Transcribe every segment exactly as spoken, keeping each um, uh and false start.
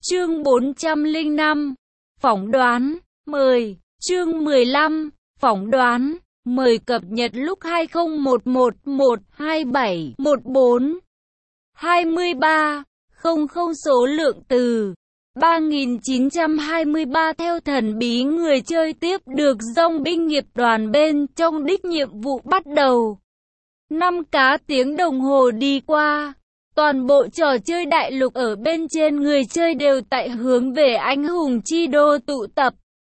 Chương bốn trăm lẻ năm. Phỏng đoán. mười. Chương mười lăm. Phỏng đoán. Mời cập nhật lúc hai không một một một hai bảy một bốn hai ba không không số lượng từ ba nghìn chín trăm hai mươi ba theo thần bí người chơi tiếp được dòng binh nghiệp đoàn bên trong đích nhiệm vụ bắt đầu. Năm cá tiếng đồng hồ đi qua, toàn bộ trò chơi đại lục ở bên trên người chơi đều tại hướng về anh hùng chi đô tụ tập.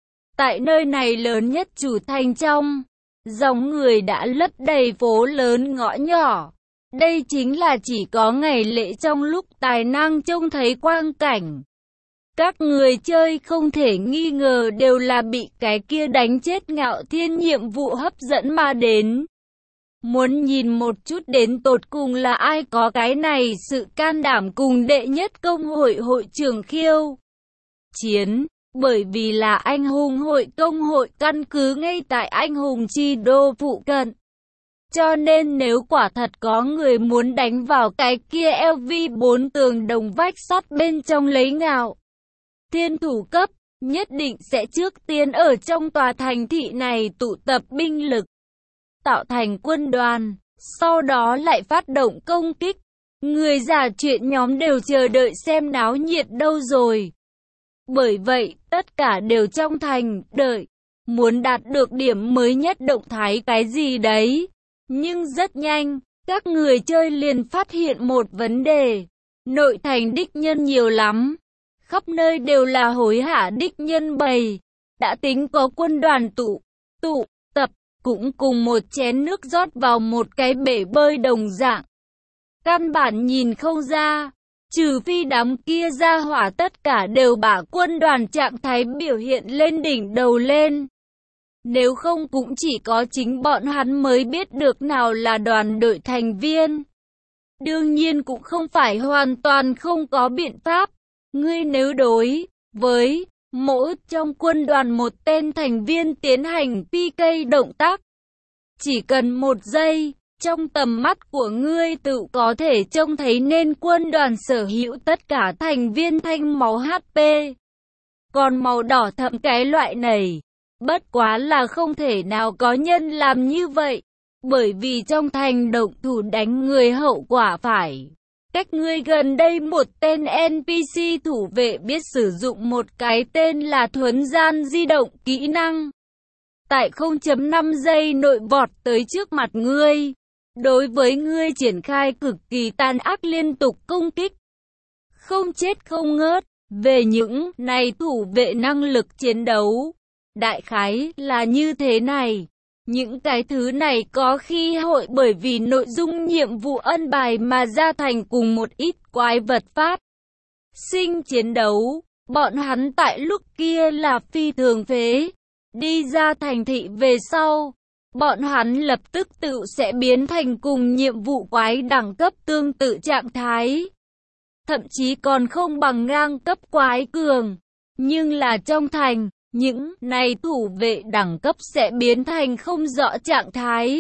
Tại nơi này lớn nhất chủ thành trong, dòng người đã lấp đầy phố lớn ngõ nhỏ. Đây chính là chỉ có ngày lễ trong lúc tài năng trông thấy quang cảnh. Các người chơi không thể nghi ngờ đều là bị cái kia đánh chết Ngạo Thiên nhiệm vụ hấp dẫn mà đến. Muốn nhìn một chút đến tột cùng là ai có cái này sự can đảm cùng đệ nhất công hội hội trưởng khiêu chiến. Bởi vì là anh hùng hội công hội căn cứ ngay tại anh hùng chi đô phụ cận. Cho nên nếu quả thật có người muốn đánh vào cái kia lv bốn tường đồng vách sắt bên trong lấy Ngạo Thiên thủ cấp, nhất định sẽ trước tiên ở trong tòa thành thị này tụ tập binh lực, tạo thành quân đoàn, sau đó lại phát động công kích. Người giả chuyện nhóm đều chờ đợi xem náo nhiệt đâu rồi. Bởi vậy, tất cả đều trong thành, đợi, muốn đạt được điểm mới nhất động thái cái gì đấy. Nhưng rất nhanh, các người chơi liền phát hiện một vấn đề. Nội thành đích nhân nhiều lắm. Khắp nơi đều là hối hả đích nhân bầy. Đã tính có quân đoàn tụ, tụ, tập, cũng cùng một chén nước rót vào một cái bể bơi đồng dạng. Căn bản nhìn không ra. Trừ phi đám kia ra hỏa tất cả đều bả quân đoàn trạng thái biểu hiện lên đỉnh đầu lên. Nếu không cũng chỉ có chính bọn hắn mới biết được nào là đoàn đội thành viên. Đương nhiên cũng không phải hoàn toàn không có biện pháp. Ngươi nếu đối với mỗi trong quân đoàn một tên thành viên tiến hành pê ca động tác, chỉ cần một giây, trong tầm mắt của ngươi tự có thể trông thấy nên quân đoàn sở hữu tất cả thành viên thanh máu hát pê. Còn màu đỏ thẫm cái loại này, bất quá là không thể nào có nhân làm như vậy. Bởi vì trong thành động thủ đánh người hậu quả phải cách ngươi gần đây một tên en pê xê thủ vệ biết sử dụng một cái tên là thuấn gian di động kỹ năng. Tại không phẩy năm giây nội vọt tới trước mặt ngươi. Đối với ngươi triển khai cực kỳ tàn ác liên tục công kích. Không chết không ngớt. Về những này thủ vệ năng lực chiến đấu, đại khái là như thế này. Những cái thứ này có khi hội bởi vì nội dung nhiệm vụ ân bài mà ra thành cùng một ít quái vật phát sinh chiến đấu. Bọn hắn tại lúc kia là phi thường phế. Đi ra thành thị về sau, bọn hắn lập tức tự sẽ biến thành cùng nhiệm vụ quái đẳng cấp tương tự trạng thái. Thậm chí còn không bằng ngang cấp quái cường. Nhưng là trong thành, những này thủ vệ đẳng cấp sẽ biến thành không rõ trạng thái.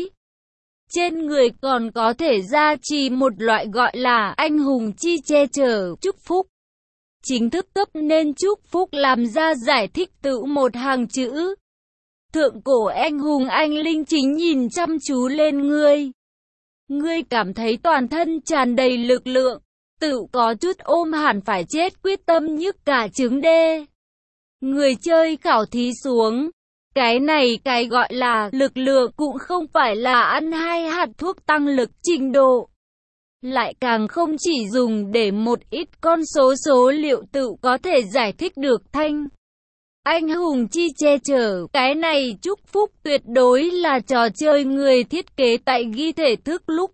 Trên người còn có thể gia trì một loại gọi là anh hùng chi che chở chúc phúc. Chính thức cấp nên chúc phúc làm ra giải thích tự một hàng chữ. Thượng cổ anh hùng anh linh chính nhìn chăm chú lên ngươi. Ngươi cảm thấy toàn thân tràn đầy lực lượng, tự có chút ôm hẳn phải chết quyết tâm nhức cả trứng đê. Người chơi khảo thí xuống, cái này cái gọi là lực lượng cũng không phải là ăn hai hạt thuốc tăng lực trình độ. Lại càng không chỉ dùng để một ít con số số liệu tự có thể giải thích được thanh. Anh hùng chi che chở, cái này chúc phúc tuyệt đối là trò chơi người thiết kế tại ghi thể thức lúc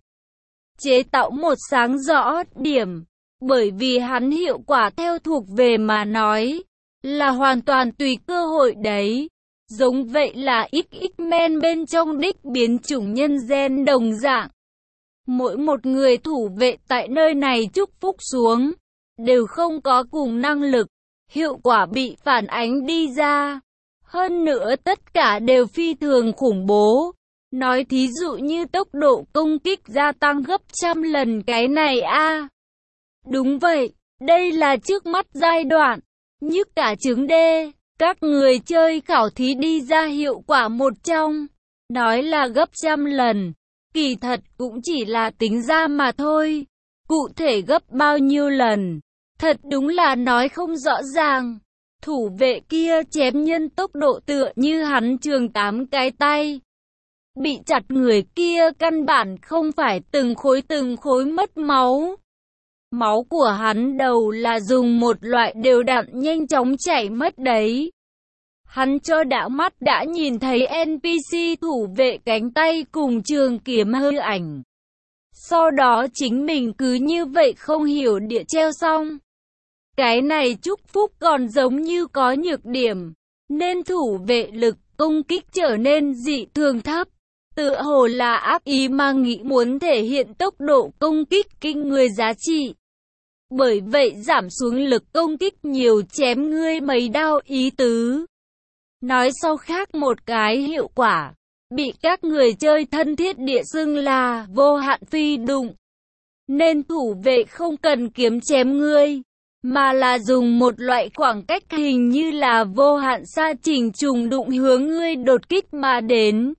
chế tạo một sáng rõ điểm, bởi vì hắn hiệu quả theo thuộc về mà nói, là hoàn toàn tùy cơ hội đấy. Giống vậy là X-Men bên trong đích biến chủng nhân gen đồng dạng. Mỗi một người thủ vệ tại nơi này chúc phúc xuống, đều không có cùng năng lực, hiệu quả bị phản ánh đi ra. Hơn nữa tất cả đều phi thường khủng bố. Nói thí dụ như tốc độ công kích gia tăng gấp trăm lần cái này a. À, đúng vậy, Đây là trước mắt giai đoạn, nhức cả trứng đê, các người chơi khảo thí đi ra hiệu quả một trong, nói là gấp trăm lần, kỳ thật cũng chỉ là tính ra mà thôi, cụ thể gấp bao nhiêu lần, thật đúng là nói không rõ ràng. Thủ vệ kia chém nhân tốc độ tựa như hắn trường tám cái tay. Bị chặt người kia căn bản không phải từng khối từng khối mất máu. Máu của hắn đầu là dùng một loại đều đặn nhanh chóng chảy mất đấy. Hắn cho đã mắt đã nhìn thấy en pê xê thủ vệ cánh tay cùng trường kiếm hư ảnh. Sau đó chính mình cứ như vậy không hiểu địa treo xong. Cái này chúc phúc còn giống như có nhược điểm, nên thủ vệ lực công kích trở nên dị thường thấp. Tựa hồ là ác ý mà nghĩ muốn thể hiện tốc độ công kích kinh người giá trị. Bởi vậy giảm xuống lực công kích nhiều chém ngươi mấy đao ý tứ. Nói sau khác một cái hiệu quả, bị các người chơi thân thiết địa xưng là vô hạn phi đụng. Nên thủ vệ không cần kiếm chém ngươi, mà là dùng một loại khoảng cách hình như là vô hạn xa chỉnh trùng đụng hướng ngươi đột kích mà đến.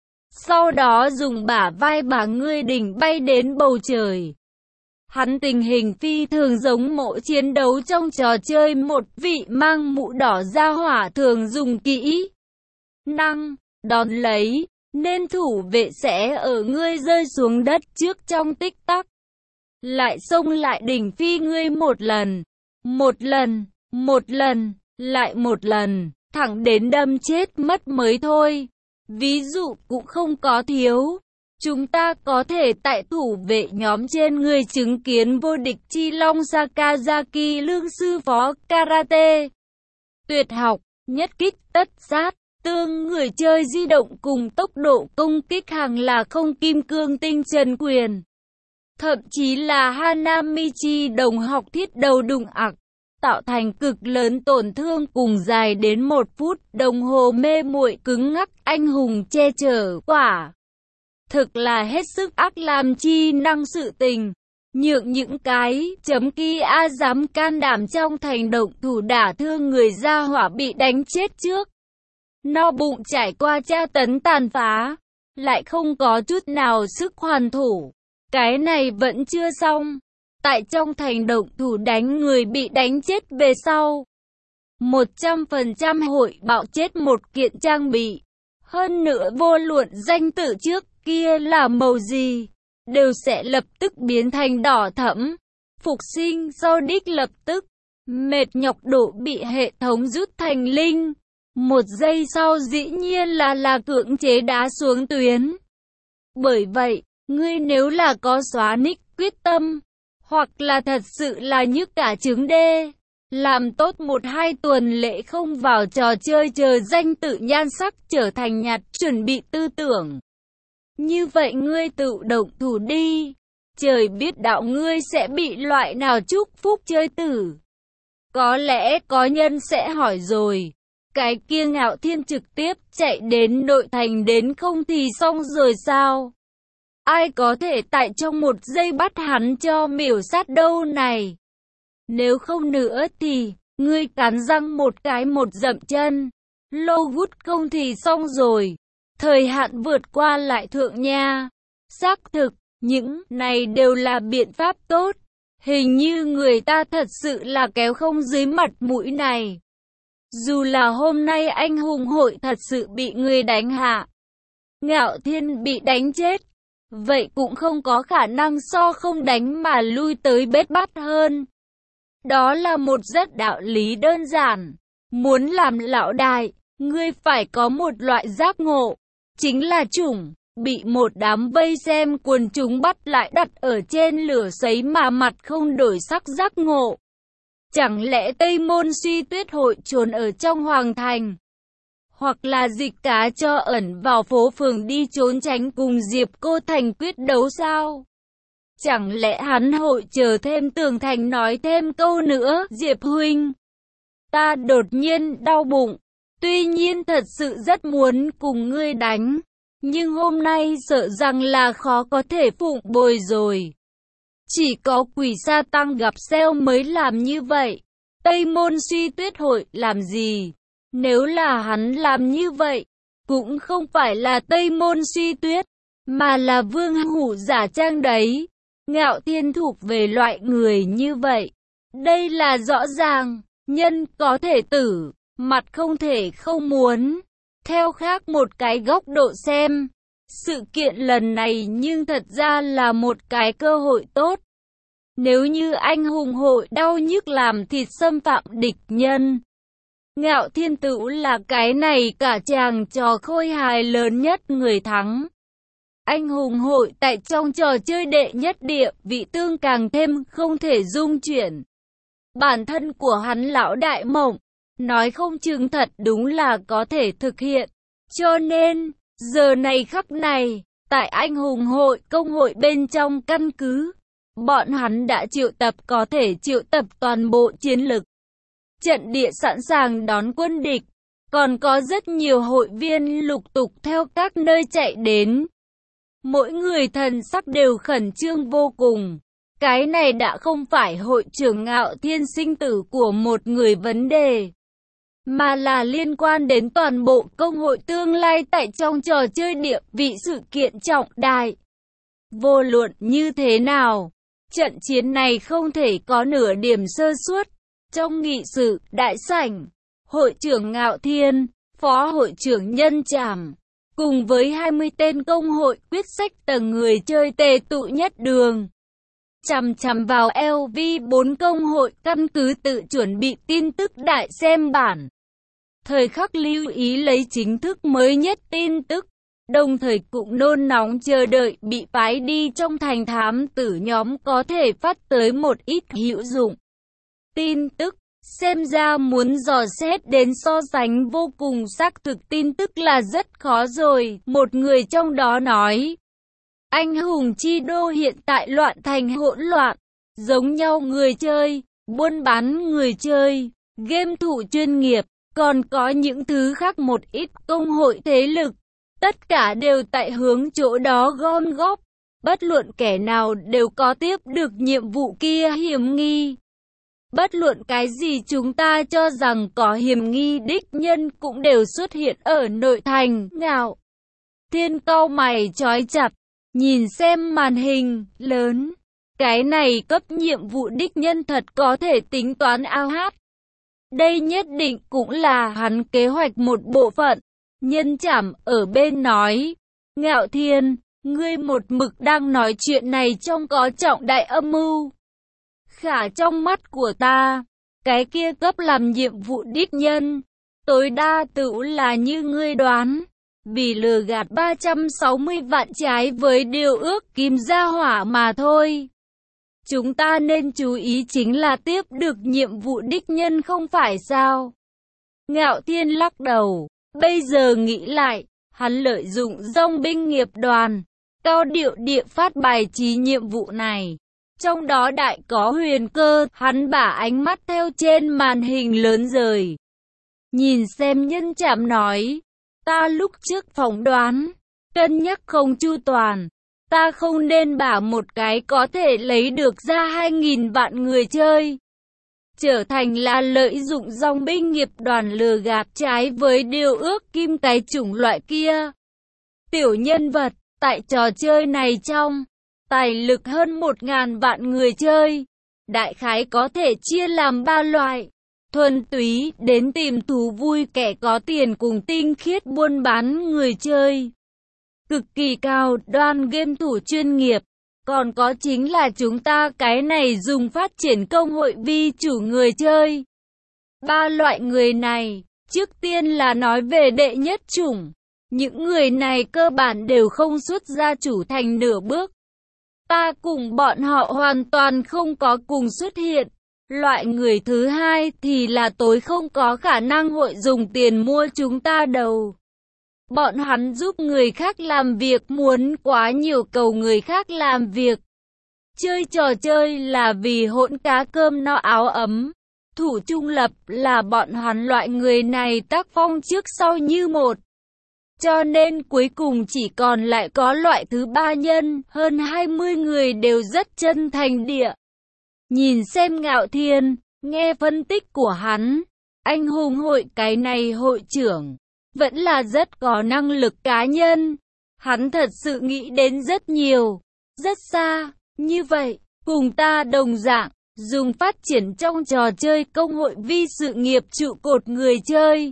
Sau đó dùng bả vai bả ngươi đỉnh bay đến bầu trời. Hắn tình hình phi thường giống mộ chiến đấu trong trò chơi một vị mang mũ đỏ ra hỏa thường dùng kỹ năng đón lấy, nên thủ vệ sẽ ở ngươi rơi xuống đất trước trong tích tắc. Lại xông lại đỉnh phi ngươi một lần, một lần, một lần, lại một lần, thẳng đến đâm chết mất mới thôi. Ví dụ cũng không có thiếu. Chúng ta có thể tại thủ vệ nhóm trên người chứng kiến vô địch chi long Sakazaki lương sư phó karate. Tuyệt học, nhất kích tất sát, tương người chơi di động cùng tốc độ công kích hàng là không kim cương tinh trần quyền. Thậm chí là Hanamichi đồng học thiết đầu đụng ặc, tạo thành cực lớn tổn thương cùng dài đến một phút đồng hồ mê muội cứng ngắc anh hùng che chở quả. Thực là hết sức ác làm chi năng sự tình, nhượng những cái chấm kia a dám can đảm trong thành động thủ đả thương người ra hỏa bị đánh chết trước. No bụng trải qua tra tấn tàn phá, lại không có chút nào sức hoàn thủ. Cái này vẫn chưa xong. Tại trong thành động thủ đánh người bị đánh chết về sau, một trăm phần trăm hội bạo chết một kiện trang bị. Hơn nữa vô luận danh tự trước kia là màu gì, đều sẽ lập tức biến thành đỏ thẫm. Phục sinh sau đích lập tức, mệt nhọc độ bị hệ thống rút thành linh. Một giây sau dĩ nhiên là là cưỡng chế đá xuống tuyến. Bởi vậy, ngươi nếu là có xóa nick quyết tâm, hoặc là thật sự là nhức cả trứng đê, làm tốt một hai tuần lễ không vào trò chơi chờ danh tự nhan sắc trở thành nhạt chuẩn bị tư tưởng. Như vậy ngươi tự động thủ đi, trời biết đạo ngươi sẽ bị loại nào chúc phúc chơi tử. Có lẽ có nhân sẽ hỏi rồi, cái kia Ngạo Thiên trực tiếp chạy đến nội thành đến không thì xong rồi sao? Ai có thể tại trong một giây bắt hắn cho miểu sát đâu này? Nếu không nữa thì, ngươi cắn răng một cái một dậm chân. Lô hút không thì xong rồi. Thời hạn vượt qua lại thượng nha. Xác thực, những này đều là biện pháp tốt. Hình như người ta thật sự là kéo không dưới mặt mũi này. Dù là hôm nay anh hùng hội thật sự bị người đánh hạ, Ngạo Thiên bị đánh chết, vậy cũng không có khả năng so không đánh mà lui tới bết bát hơn. Đó là một rất đạo lý đơn giản. Muốn làm lão đại, ngươi phải có một loại giác ngộ, chính là chủng bị một đám vây xem quần chúng bắt lại đặt ở trên lửa sấy mà mặt không đổi sắc giác ngộ. Chẳng lẽ Tây Môn Suy Tuyết hội trốn ở trong hoàng thành, hoặc là dịch cá cho ẩn vào phố phường đi trốn tránh cùng Diệp Cô Thành quyết đấu sao? Chẳng lẽ hắn hội chờ thêm Tường Thành nói thêm câu nữa? Diệp huynh, ta đột nhiên đau bụng, tuy nhiên thật sự rất muốn cùng ngươi đánh, nhưng hôm nay sợ rằng là khó có thể phụng bồi rồi. Chỉ có quỷ sa tăng gặp sale mới làm như vậy. Tây Môn Suy Tuyết hội làm gì? Nếu là hắn làm như vậy, cũng không phải là Tây Môn Suy Tuyết, mà là Vương Hủ giả trang đấy. Ngạo Thiên thuộc về loại người như vậy. Đây là rõ ràng, nhân có thể tử, mặt không thể không muốn. Theo khác một cái góc độ xem, sự kiện lần này nhưng thật ra là một cái cơ hội tốt. Nếu như anh hùng hội đau nhức làm thịt xâm phạm địch nhân, Ngạo Thiên Tửu là cái này cả chàng trò khôi hài lớn nhất người thắng. Anh hùng hội tại trong trò chơi đệ nhất địa vị tương càng thêm không thể dung chuyển. Bản thân của hắn lão đại mộng, nói không chừng thật đúng là có thể thực hiện. Cho nên, giờ này khắc này, tại anh hùng hội công hội bên trong căn cứ, bọn hắn đã triệu tập có thể triệu tập toàn bộ chiến lực. Trận địa sẵn sàng đón quân địch, còn có rất nhiều hội viên lục tục theo các nơi chạy đến. Mỗi người thần sắc đều khẩn trương vô cùng. Cái này đã không phải hội trưởng Ngạo Thiên sinh tử của một người vấn đề, mà là liên quan đến toàn bộ công hội tương lai tại trong trò chơi địa vị sự kiện trọng đại. Vô luận như thế nào, trận chiến này không thể có nửa điểm sơ suất. Trong nghị sự, đại sảnh, hội trưởng Ngạo Thiên, phó hội trưởng Nhân Trảm, cùng với hai mươi tên công hội quyết sách tầng người chơi tề tụ nhất đường. Chằm chằm vào L V bốn công hội căn cứ tự chuẩn bị tin tức đại xem bản. Thời khắc lưu ý lấy chính thức mới nhất tin tức, đồng thời cũng nôn nóng chờ đợi bị phái đi trong thành thám tử nhóm có thể phát tới một ít hữu dụng tin tức. Xem ra muốn dò xét đến so sánh vô cùng xác thực tin tức là rất khó rồi. Một người trong đó nói, anh hùng chi đô hiện tại loạn thành hỗn loạn, giống nhau người chơi, buôn bán người chơi, game thủ chuyên nghiệp, còn có những thứ khác một ít công hội thế lực. Tất cả đều tại hướng chỗ đó gom góp, bất luận kẻ nào đều có tiếp được nhiệm vụ kia hiểm nghi. Bất luận cái gì chúng ta cho rằng có hiểm nghi đích nhân cũng đều xuất hiện ở nội thành. Ngạo Thiên cau mày chói chặt, nhìn xem màn hình lớn. Cái này cấp nhiệm vụ đích nhân thật có thể tính toán ao hát. Đây nhất định cũng là hắn kế hoạch một bộ phận. Nhân Trảm ở bên nói, Ngạo Thiên, ngươi một mực đang nói chuyện này trong có trọng đại âm mưu. Khả trong mắt của ta, cái kia cấp làm nhiệm vụ đích nhân, tối đa tựu là như ngươi đoán, vì lừa gạt ba trăm sáu mươi vạn trái với điều ước kim gia hỏa mà thôi. Chúng ta nên chú ý chính là tiếp được nhiệm vụ đích nhân không phải sao? Ngạo Thiên lắc đầu, bây giờ nghĩ lại, hắn lợi dụng dòng binh nghiệp đoàn, cao điệu địa phát bài trí nhiệm vụ này. Trong đó đại có huyền cơ, hắn bả ánh mắt theo trên màn hình lớn rời. Nhìn xem Nhân Trảm nói, ta lúc trước phỏng đoán, cân nhắc không chu toàn, ta không nên bả một cái có thể lấy được ra hai nghìn vạn người chơi. Trở thành là lợi dụng dòng binh nghiệp đoàn lừa gạt trái với điều ước kim cái chủng loại kia. Tiểu nhân vật, tại trò chơi này trong tài lực hơn một ngàn vạn người chơi, đại khái có thể chia làm ba loại. Thuần túy đến tìm thú vui kẻ có tiền cùng tinh khiết buôn bán người chơi. Cực kỳ cao đoan game thủ chuyên nghiệp. Còn có chính là chúng ta cái này dùng phát triển công hội vi chủ người chơi. Ba loại người này, trước tiên là nói về đệ nhất chủng. Những người này cơ bản đều không xuất gia chủ thành nửa bước. Ta cùng bọn họ hoàn toàn không có cùng xuất hiện. Loại người thứ hai thì là tối không có khả năng hội dùng tiền mua chúng ta đầu. Bọn hắn giúp người khác làm việc muốn quá nhiều cầu người khác làm việc. Chơi trò chơi là vì hỗn cá cơm no áo ấm. Thủ trung lập là bọn hắn loại người này tác phong trước sau như một. Cho nên cuối cùng chỉ còn lại có loại thứ ba nhân, hơn hai mươi người đều rất chân thành địa. Nhìn xem Ngạo Thiên, nghe phân tích của hắn, anh hùng hội cái này hội trưởng, vẫn là rất có năng lực cá nhân. Hắn thật sự nghĩ đến rất nhiều, rất xa, như vậy, cùng ta đồng dạng, dùng phát triển trong trò chơi công hội vi sự nghiệp trụ cột người chơi.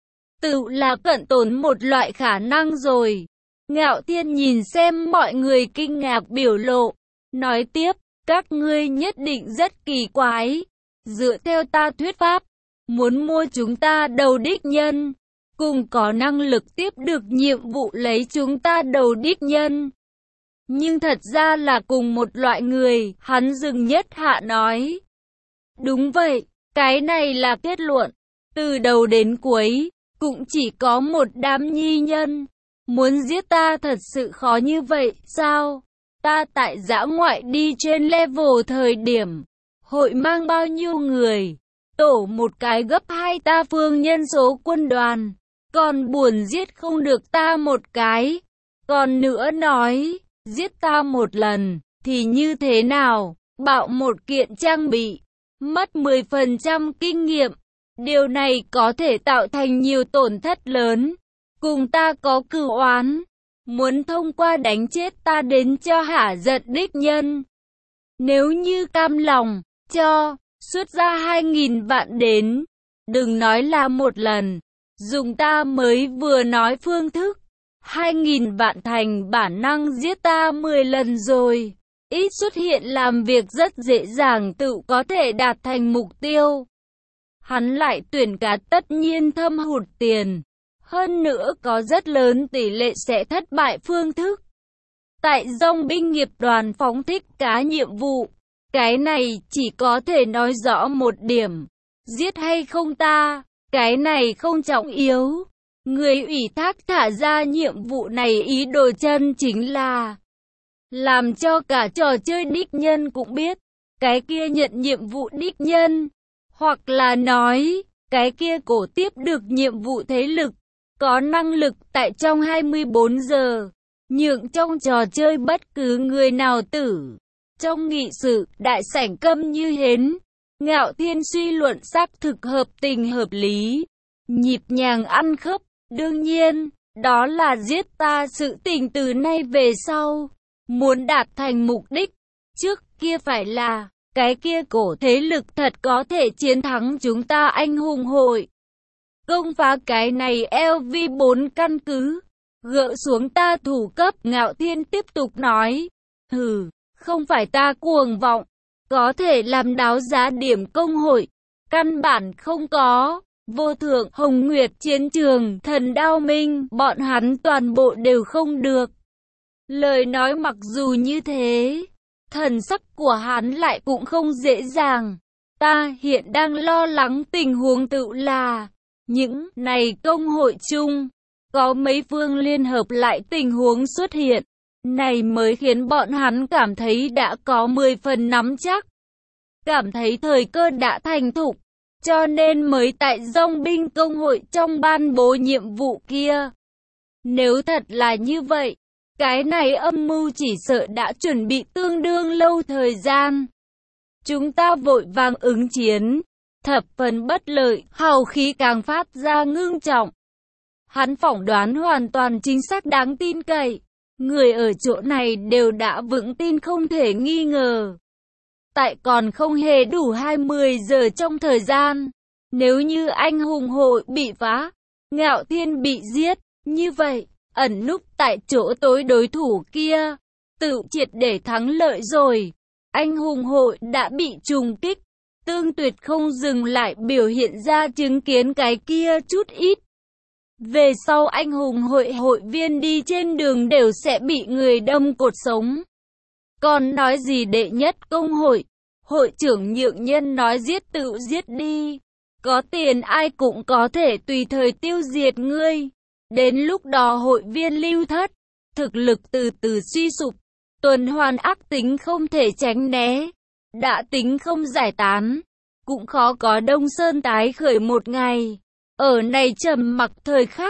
Tự là cận tồn một loại khả năng rồi. Ngạo Thiên nhìn xem mọi người kinh ngạc biểu lộ, nói tiếp, các ngươi nhất định rất kỳ quái. Dựa theo ta thuyết pháp, muốn mua chúng ta đầu đích nhân, cùng có năng lực tiếp được nhiệm vụ lấy chúng ta đầu đích nhân. Nhưng thật ra là cùng một loại người, hắn dừng nhất hạ nói. Đúng vậy, cái này là kết luận, từ đầu đến cuối, cũng chỉ có một đám nhi nhân. Muốn giết ta thật sự khó như vậy, sao? Ta tại dã ngoại đi trên level thời điểm, hội mang bao nhiêu người, tổ một cái gấp hai ta phương nhân số quân đoàn, còn buồn giết không được ta một cái. Còn nữa nói, giết ta một lần, thì như thế nào? Bạo một kiện trang bị, mất mười phần trăm kinh nghiệm. Điều này có thể tạo thành nhiều tổn thất lớn. Cùng ta có cửu oán, muốn thông qua đánh chết ta đến cho hả giận đích nhân. Nếu như cam lòng, cho, xuất ra hai nghìn vạn đến. Đừng nói là một lần, dùng ta mới vừa nói phương thức. Hai nghìn vạn thành bản năng giết ta mười lần rồi. Ít xuất hiện làm việc rất dễ dàng tự có thể đạt thành mục tiêu. Hắn lại tuyển cá tất nhiên thâm hụt tiền. Hơn nữa có rất lớn tỷ lệ sẽ thất bại phương thức. Tại dòng binh nghiệp đoàn phóng thích cá nhiệm vụ. Cái này chỉ có thể nói rõ một điểm. Giết hay không ta, cái này không trọng yếu. Người ủy thác thả ra nhiệm vụ này ý đồ chân chính là làm cho cả trò chơi đích nhân cũng biết. Cái kia nhận nhiệm vụ đích nhân. Hoặc là nói, cái kia cổ tiếp được nhiệm vụ thế lực. Có năng lực tại trong hai mươi bốn giờ, nhượng trong trò chơi bất cứ người nào tử. Trong nghị sự, đại sảnh câm như hến. Ngạo Thiên suy luận xác thực hợp tình hợp lý, nhịp nhàng ăn khớp. Đương nhiên, đó là giết ta sự tình từ nay về sau. Muốn đạt thành mục đích, trước kia phải là, cái kia cổ thế lực thật có thể chiến thắng chúng ta anh hùng hội. Công phá cái này L V bốn căn cứ, gỡ xuống ta thủ cấp. Ngạo Thiên tiếp tục nói, hừ, không phải ta cuồng vọng, có thể làm đáo giá điểm công hội, căn bản không có. Vô thượng, Hồng Nguyệt, chiến trường, thần đao minh, bọn hắn toàn bộ đều không được. Lời nói mặc dù như thế, thần sắc của hắn lại cũng không dễ dàng. Ta hiện đang lo lắng tình huống tự là, những này công hội chung, có mấy phương liên hợp lại tình huống xuất hiện. Này mới khiến bọn hắn cảm thấy đã có mười phần nắm chắc. Cảm thấy thời cơ đã thành thục. Cho nên mới tại dòng binh công hội trong ban bố nhiệm vụ kia. Nếu thật là như vậy, cái này âm mưu chỉ sợ đã chuẩn bị tương đương lâu thời gian. Chúng ta vội vàng ứng chiến, thập phần bất lợi, hào khí càng phát ra ngưng trọng. Hắn phỏng đoán hoàn toàn chính xác đáng tin cậy. Người ở chỗ này đều đã vững tin không thể nghi ngờ. Tại còn không hề đủ hai mươi giờ trong thời gian, nếu như anh hùng hội bị phá, Ngạo Thiên bị giết, như vậy, ẩn núp tại chỗ tối đối thủ kia, tự triệt để thắng lợi rồi. Anh hùng hội đã bị trùng kích, Tương Tuyệt không dừng lại biểu hiện ra chứng kiến cái kia chút ít. Về sau anh hùng hội hội viên đi trên đường đều sẽ bị người đâm cột sống. Còn nói gì đệ nhất công hội, hội trưởng nhượng nhân nói giết tự giết đi. Có tiền ai cũng có thể tùy thời tiêu diệt ngươi. Đến lúc đó hội viên lưu thất, thực lực từ từ suy sụp, tuần hoàn ác tính không thể tránh né. Đã tính không giải tán, cũng khó có Đông Sơn tái khởi một ngày. Ở này trầm mặc thời khắc,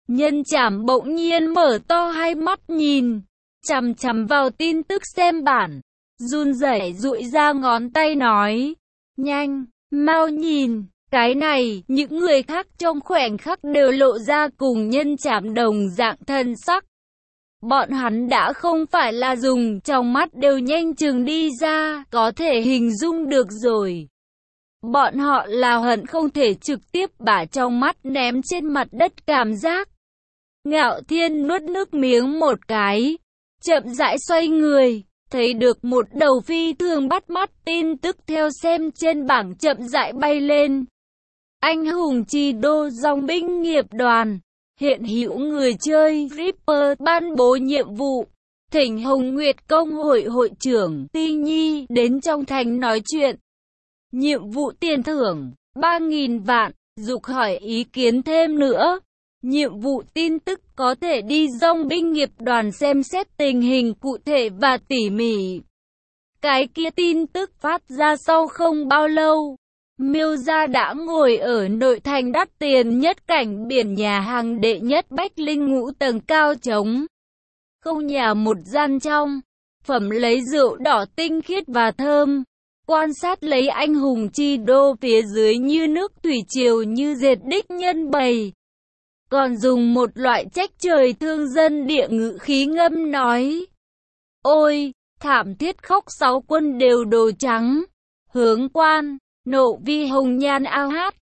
Nhân Trảm bỗng nhiên mở to hai mắt nhìn, chằm chằm vào tin tức xem bản, run rẩy dụi ra ngón tay nói, nhanh, mau nhìn, cái này, những người khác trong khoảnh khắc đều lộ ra cùng Nhân Trảm đồng dạng thân sắc. Bọn hắn đã không phải là dùng, trong mắt đều nhanh chừng đi ra, có thể hình dung được rồi. Bọn họ là hận không thể trực tiếp bả trong mắt ném trên mặt đất cảm giác. Ngạo Thiên nuốt nước miếng một cái, chậm rãi xoay người, thấy được một đầu phi thường bắt mắt tin tức theo xem trên bảng chậm rãi bay lên. Anh hùng chi đô dòng binh nghiệp đoàn, hiện hữu người chơi Ripper ban bố nhiệm vụ, thỉnh Hồng Nguyệt Công hội hội trưởng Ti Nhi đến trong thành nói chuyện. Nhiệm vụ tiền thưởng ba nghìn vạn, dục hỏi ý kiến thêm nữa. Nhiệm vụ tin tức có thể đi dòng binh nghiệp đoàn xem xét tình hình cụ thể và tỉ mỉ. Cái kia tin tức phát ra sau không bao lâu. Miêu Gia đã ngồi ở nội thành đắt tiền nhất cảnh biển nhà hàng đệ nhất Bách Linh ngũ tầng cao trống. Không nhà một gian trong, phẩm lấy rượu đỏ tinh khiết và thơm. Quan sát lấy anh hùng chi đô phía dưới như nước thủy triều như dệt đích nhân bầy. Còn dùng một loại trách trời thương dân địa ngữ khí ngâm nói. Ôi, thảm thiết khóc sáu quân đều đồ trắng. Hướng quan, nộ vi hồng nhan ao hát.